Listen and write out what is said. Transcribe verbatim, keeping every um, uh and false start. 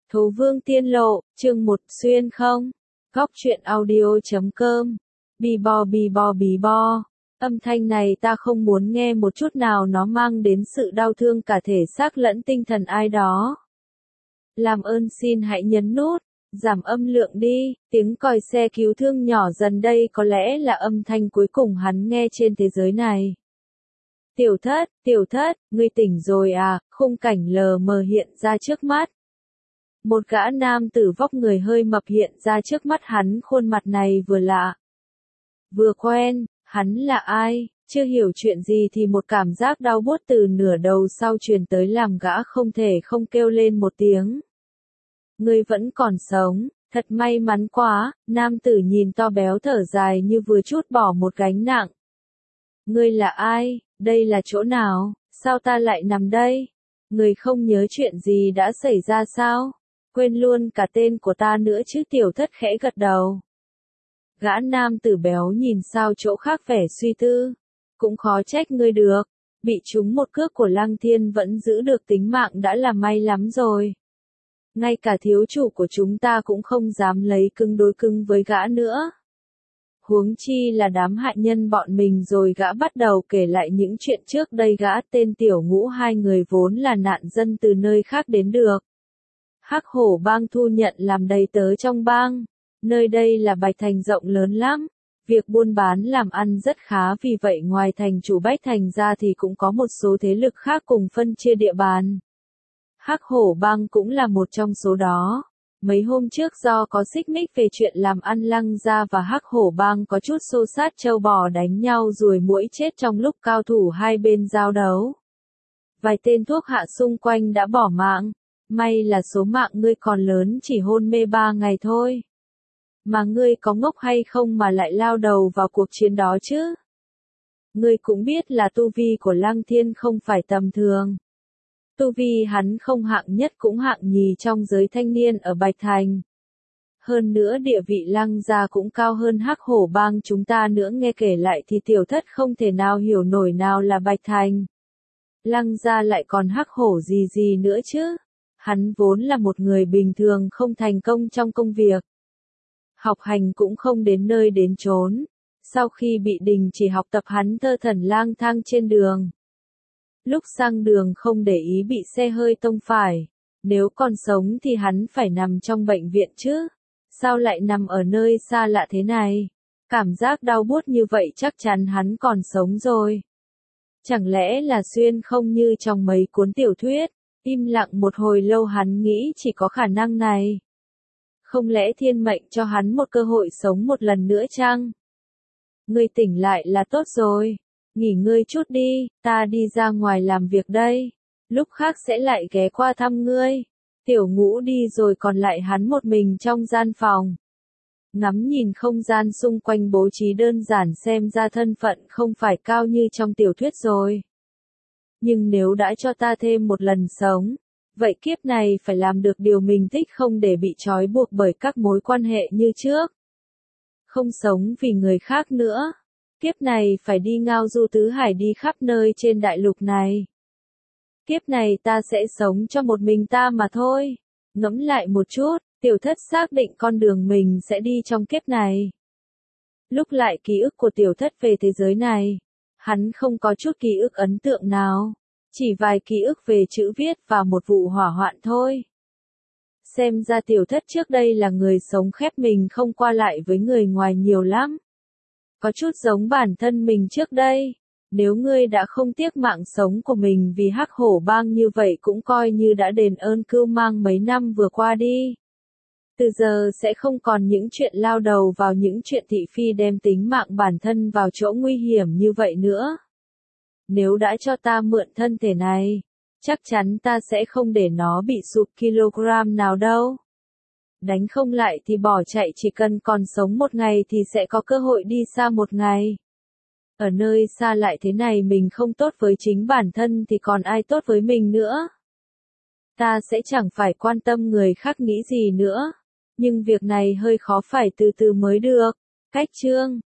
Thố Vương Tiên Lộ, chương một, xuyên không? Góc truyện audio.com. Bì bò bì bò bì bò. Âm thanh này ta không muốn nghe một chút nào, nó mang đến sự đau thương cả thể xác lẫn tinh thần ai đó. Làm ơn xin hãy nhấn nút, giảm âm lượng đi, tiếng còi xe cứu thương nhỏ dần đây có lẽ là âm thanh cuối cùng hắn nghe trên thế giới này. Tiểu thất, tiểu thất, ngươi tỉnh rồi à, khung cảnh lờ mờ hiện ra trước mắt. Một gã nam tử vóc người hơi mập hiện ra trước mắt hắn, khuôn mặt này vừa lạ, vừa quen, hắn là ai? Chưa hiểu chuyện gì thì một cảm giác đau buốt từ nửa đầu sau truyền tới làm gã không thể không kêu lên một tiếng. Ngươi vẫn còn sống, thật may mắn quá, nam tử nhìn to béo thở dài như vừa trút bỏ một gánh nặng. Ngươi là ai? Đây là chỗ nào? Sao ta lại nằm đây? Ngươi không nhớ chuyện gì đã xảy ra sao? Quên luôn cả tên của ta nữa chứ? Tiểu thất khẽ gật đầu. Gã nam tử béo nhìn sao chỗ khác vẻ suy tư. Cũng khó trách ngươi được. Bị trúng một cước của Lăng Thiên vẫn giữ được tính mạng đã là may lắm rồi. Ngay cả thiếu chủ của chúng ta cũng không dám lấy cứng đối cứng với gã nữa. Huống chi là đám hại nhân bọn mình. Rồi gã bắt đầu kể lại những chuyện trước đây. Gã tên Tiểu Ngũ, hai người vốn là nạn dân từ nơi khác đến được. Hắc Hổ bang thu nhận làm đầy tớ trong bang. Nơi đây là Bạch Thành rộng lớn lắm. Việc buôn bán làm ăn rất khá, vì vậy ngoài thành chủ Bách Thành ra thì cũng có một số thế lực khác cùng phân chia địa bàn. Hắc Hổ bang cũng là một trong số đó. Mấy hôm trước do có xích mích về chuyện làm ăn, Lăng gia và Hắc Hổ bang có chút xô sát, trâu bò đánh nhau, ruồi muỗi chết trong lúc cao thủ hai bên giao đấu. Vài tên thuốc hạ xung quanh đã bỏ mạng. May là số mạng ngươi còn lớn, chỉ hôn mê ba ngày thôi. Mà ngươi có ngốc hay không mà lại lao đầu vào cuộc chiến đó chứ? Ngươi cũng biết là tu vi của Lăng Thiên không phải tầm thường. Tu vi hắn không hạng nhất cũng hạng nhì trong giới thanh niên ở Bạch Thành. Hơn nữa địa vị Lăng gia cũng cao hơn Hắc Hổ bang chúng ta nữa. Nghe kể lại thì tiểu thất không thể nào hiểu nổi nào là Bạch Thành. Lăng gia lại còn Hắc Hổ gì gì nữa chứ? Hắn vốn là một người bình thường, không thành công trong công việc. Học hành cũng không đến nơi đến chốn. Sau khi bị đình chỉ học tập, hắn thơ thẩn lang thang trên đường. Lúc sang đường không để ý bị xe hơi tông phải. Nếu còn sống thì hắn phải nằm trong bệnh viện chứ. Sao lại nằm ở nơi xa lạ thế này? Cảm giác đau buốt như vậy chắc chắn hắn còn sống rồi. Chẳng lẽ là xuyên không như trong mấy cuốn tiểu thuyết? Im lặng một hồi lâu hắn nghĩ chỉ có khả năng này. Không lẽ thiên mệnh cho hắn một cơ hội sống một lần nữa chăng? Ngươi tỉnh lại là tốt rồi. Nghỉ ngơi chút đi, ta đi ra ngoài làm việc đây. Lúc khác sẽ lại ghé qua thăm ngươi. Tiểu Ngũ đi rồi còn lại hắn một mình trong gian phòng. Ngắm nhìn không gian xung quanh bố trí đơn giản, xem ra thân phận không phải cao như trong tiểu thuyết rồi. Nhưng nếu đã cho ta thêm một lần sống, vậy kiếp này phải làm được điều mình thích, không để bị trói buộc bởi các mối quan hệ như trước. Không sống vì người khác nữa. Kiếp này phải đi ngao du tứ hải, đi khắp nơi trên đại lục này. Kiếp này ta sẽ sống cho một mình ta mà thôi. Ngẫm lại một chút, tiểu thất xác định con đường mình sẽ đi trong kiếp này. Lúc lại ký ức của tiểu thất về thế giới này, hắn không có chút ký ức ấn tượng nào. Chỉ vài ký ức về chữ viết và một vụ hỏa hoạn thôi. Xem ra tiểu thất trước đây là người sống khép mình, không qua lại với người ngoài nhiều lắm. Có chút giống bản thân mình trước đây. Nếu ngươi đã không tiếc mạng sống của mình vì Hắc Hổ bang, như vậy cũng coi như đã đền ơn cưu mang mấy năm vừa qua đi. Từ giờ sẽ không còn những chuyện lao đầu vào những chuyện thị phi, đem tính mạng bản thân vào chỗ nguy hiểm như vậy nữa. Nếu đã cho ta mượn thân thể này, chắc chắn ta sẽ không để nó bị sụt kg nào đâu. Đánh không lại thì bỏ chạy, chỉ cần còn sống một ngày thì sẽ có cơ hội đi xa một ngày. Ở nơi xa lại thế này, mình không tốt với chính bản thân thì còn ai tốt với mình nữa. Ta sẽ chẳng phải quan tâm người khác nghĩ gì nữa. Nhưng việc này hơi khó, phải từ từ mới được. Cách chương